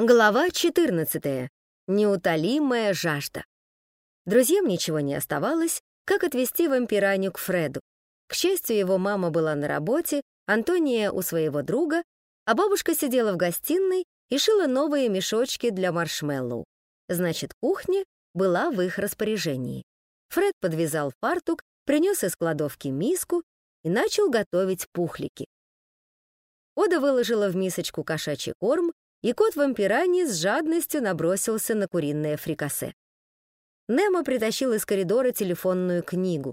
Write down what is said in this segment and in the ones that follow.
Глава 14. Неутолимая жажда. Друзьям ничего не оставалось, как отвезти вампираню к Фреду. К счастью, его мама была на работе, Антония у своего друга, а бабушка сидела в гостиной и шила новые мешочки для маршмеллоу. Значит, кухня была в их распоряжении. Фред подвязал фартук, принес из кладовки миску и начал готовить пухлики. Ода выложила в мисочку кошачий корм, и кот-вампирани с жадностью набросился на куриное фрикасе. Немо притащил из коридора телефонную книгу.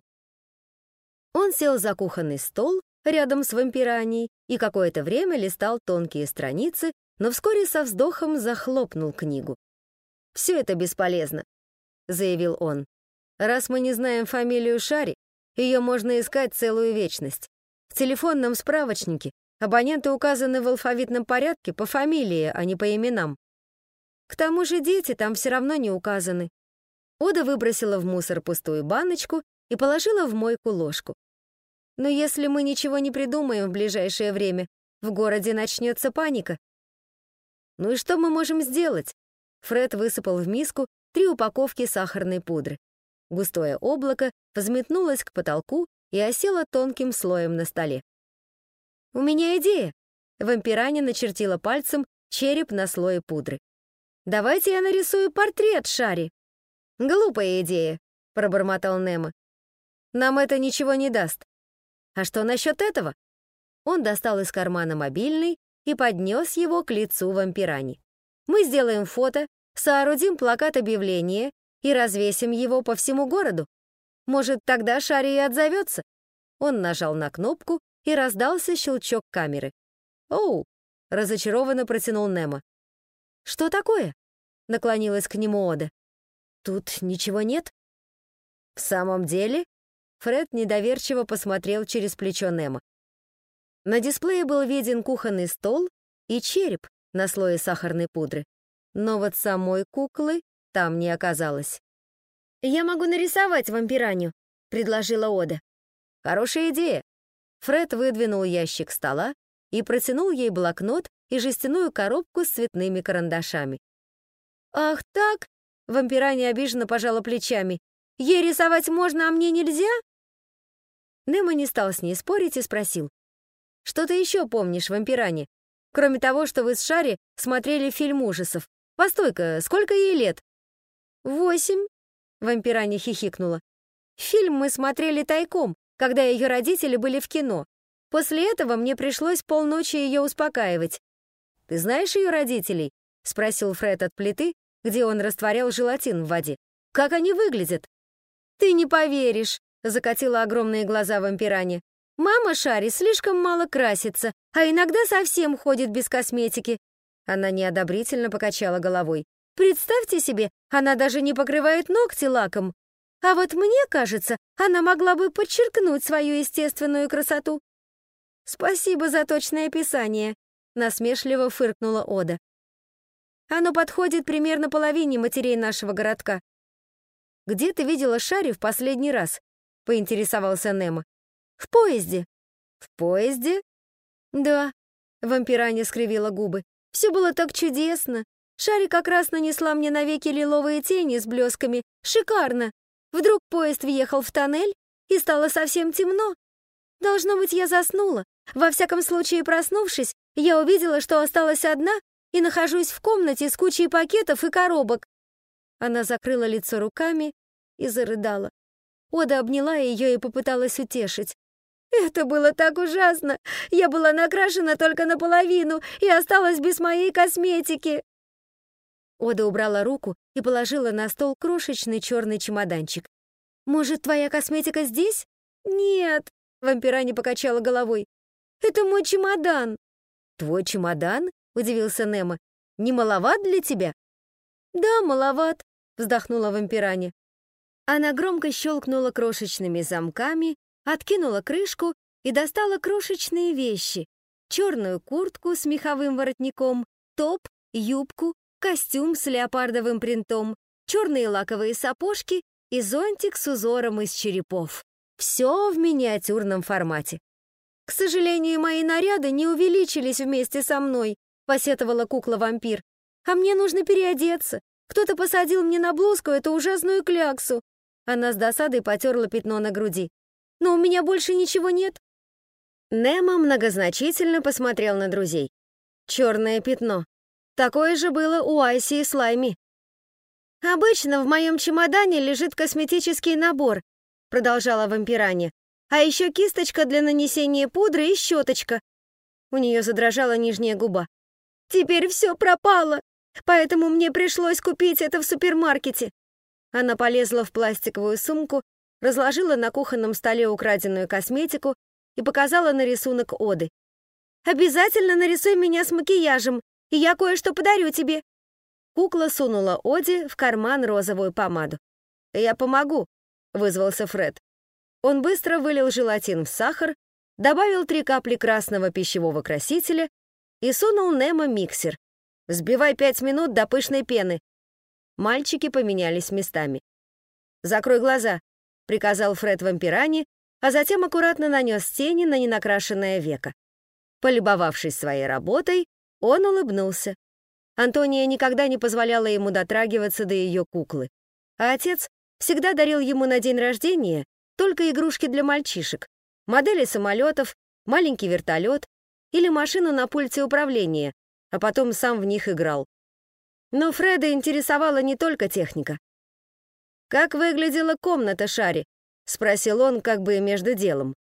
Он сел за кухонный стол рядом с вампираней и какое-то время листал тонкие страницы, но вскоре со вздохом захлопнул книгу. «Все это бесполезно», — заявил он. «Раз мы не знаем фамилию Шари, ее можно искать целую вечность. В телефонном справочнике абоненты указаны в алфавитном порядке по фамилии, а не по именам. К тому же дети там все равно не указаны». Ода выбросила в мусор пустую баночку и положила в мойку ложку. «Но если мы ничего не придумаем в ближайшее время, в городе начнется паника». «Ну и что мы можем сделать?» Фред высыпал в миску 3 упаковки сахарной пудры. Густое облако взметнулось к потолку и осело тонким слоем на столе. «У меня идея!» Вампиранья начертила пальцем череп на слое пудры. «Давайте я нарисую портрет Шари». «Глупая идея», — пробормотал Немо. «Нам это ничего не даст». «А что насчет этого?» Он достал из кармана мобильный и поднес его к лицу вампирани. «Мы сделаем фото, соорудим плакат объявления и развесим его по всему городу. Может, тогда Шари и отзовется». Он нажал на кнопку, и раздался щелчок камеры. «Оу!» — разочарованно протянул Немо. «Что такое?» — наклонилась к нему Ода. «Тут ничего нет?» «В самом деле?» — Фред недоверчиво посмотрел через плечо Немо. На дисплее был виден кухонный стол и череп на слое сахарной пудры, но вот самой куклы там не оказалось. «Я могу нарисовать вампираню», — предложила Ода. «Хорошая идея». Фред выдвинул ящик стола и протянул ей блокнот и жестяную коробку с цветными карандашами. «Ах так?» — вампиранья обиженно пожала плечами. «Ей рисовать можно, а мне нельзя?» Немо не стал с ней спорить и спросил. «Что ты еще помнишь, вампиранья? Кроме того, что вы с Шари смотрели фильм ужасов. Постой-ка, сколько ей лет?» 8, вампиранья хихикнула. «Фильм мы смотрели тайком, когда ее родители были в кино. После этого мне пришлось полночи ее успокаивать». «Ты знаешь ее родителей?» — спросил Фред от плиты, где он растворял желатин в воде. «Как они выглядят?» «Ты не поверишь», — закатила огромные глаза вампиранья. «Мама Шари слишком мало красится, а иногда совсем ходит без косметики». Она неодобрительно покачала головой. «Представьте себе, она даже не покрывает ногти лаком. А вот мне кажется, она могла бы подчеркнуть свою естественную красоту». «Спасибо за точное описание», — насмешливо фыркнула Ода. «Оно подходит примерно половине матерей нашего городка». «Где ты видела Шари в последний раз?» — поинтересовался Немо. «В поезде». «В поезде?» «Да», — вампиранья скривила губы. «Все было так чудесно. Шари как раз нанесла мне навеки лиловые тени с блесками. Шикарно. Вдруг поезд въехал в тоннель, и стало совсем темно. Должно быть, я заснула. Во всяком случае, проснувшись, я увидела, что осталась одна и нахожусь в комнате с кучей пакетов и коробок». Она закрыла лицо руками и зарыдала. Ода обняла ее и попыталась утешить. «Это было так ужасно! Я была накрашена только наполовину и осталась без моей косметики!» Ода убрала руку и положила на стол крошечный черный чемоданчик. «Может, твоя косметика здесь?» «Нет», — вампиранья покачала головой. «Это мой чемодан». «Твой чемодан?» — удивился Немо. «Не маловат для тебя?» «Да, маловат», — вздохнула вампиранья. Она громко щелкнула крошечными замками, откинула крышку и достала крошечные вещи: черную куртку с меховым воротником, топ, юбку, костюм с леопардовым принтом, черные лаковые сапожки и зонтик с узором из черепов. Все в миниатюрном формате. «К сожалению, мои наряды не увеличились вместе со мной», — посетовала кукла-вампир. А мне нужно переодеться. Кто-то посадил мне на блузку эту ужасную кляксу. Она с досадой потерла пятно на груди. Но у меня больше ничего нет. Немо многозначительно посмотрел на друзей. Черное пятно. Такое же было у Айси и Слайми. «Обычно в моем чемодане лежит косметический набор», продолжала вампирания. «А еще кисточка для нанесения пудры и щеточка». У нее задрожала нижняя губа. «Теперь все пропало, поэтому мне пришлось купить это в супермаркете». Она полезла в пластиковую сумку, разложила на кухонном столе украденную косметику и показала на рисунок Оды. «Обязательно нарисуй меня с макияжем, и я кое-что подарю тебе». Кукла сунула Оде в карман розовую помаду. «Я помогу», — вызвался Фред. Он быстро вылил желатин в сахар, добавил 3 капли красного пищевого красителя и сунул Немо миксер. «Взбивай 5 минут до пышной пены». Мальчики поменялись местами. «Закрой глаза», — приказал Фред вампиране, а затем аккуратно нанес тени на ненакрашенное веко. Полюбовавшись своей работой, он улыбнулся. Антония никогда не позволяла ему дотрагиваться до ее куклы, а отец всегда дарил ему на день рождения только игрушки для мальчишек, модели самолетов, маленький вертолет или машину на пульте управления, а потом сам в них играл. Но Фреда интересовала не только техника. «Как выглядела комната Шари?» — спросил он как бы между делом.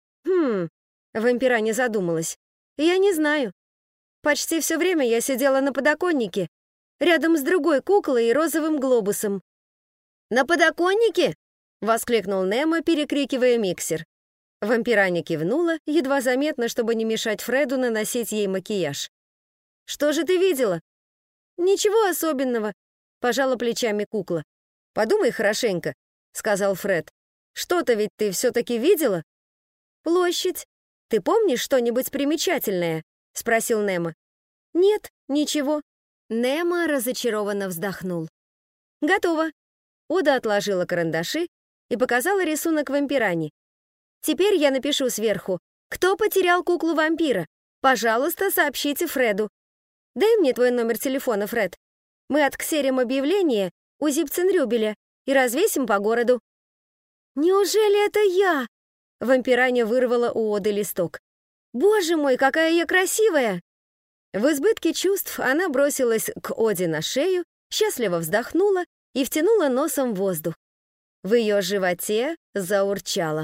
Вампира не задумалась. «Я не знаю. Почти все время я сидела на подоконнике, рядом с другой куклой и розовым глобусом». «На подоконнике?» — воскликнул Немо, перекрикивая миксер. Вампирanya кивнула, едва заметно, чтобы не мешать Фреду наносить ей макияж. «Что же ты видела?» «Ничего особенного», — пожала плечами кукла. «Подумай хорошенько», — сказал Фред. «Что-то ведь ты все-таки видела?» «Площадь. Ты помнишь что-нибудь примечательное?» — спросил Немо. «Нет, ничего». Немо разочарованно вздохнул. «Готово». Ода отложила карандаши и показала рисунок вампирани. «Теперь я напишу сверху: кто потерял куклу вампира? Пожалуйста, сообщите Фреду. Дай мне твой номер телефона, Фред. Мы отксерим объявление у Зипценрюбеля и развесим по городу». «Неужели это я?» Вампирanya вырвала у Оды листок. «Боже мой, какая я красивая!» В избытке чувств она бросилась к Оде на шею, счастливо вздохнула и втянула носом воздух. В ее животе заурчало.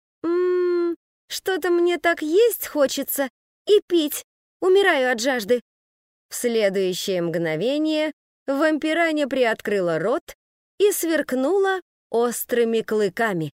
Что-то мне так есть хочется и пить. Умираю от жажды». В следующее мгновение вампирanya приоткрыла рот и сверкнула острыми клыками.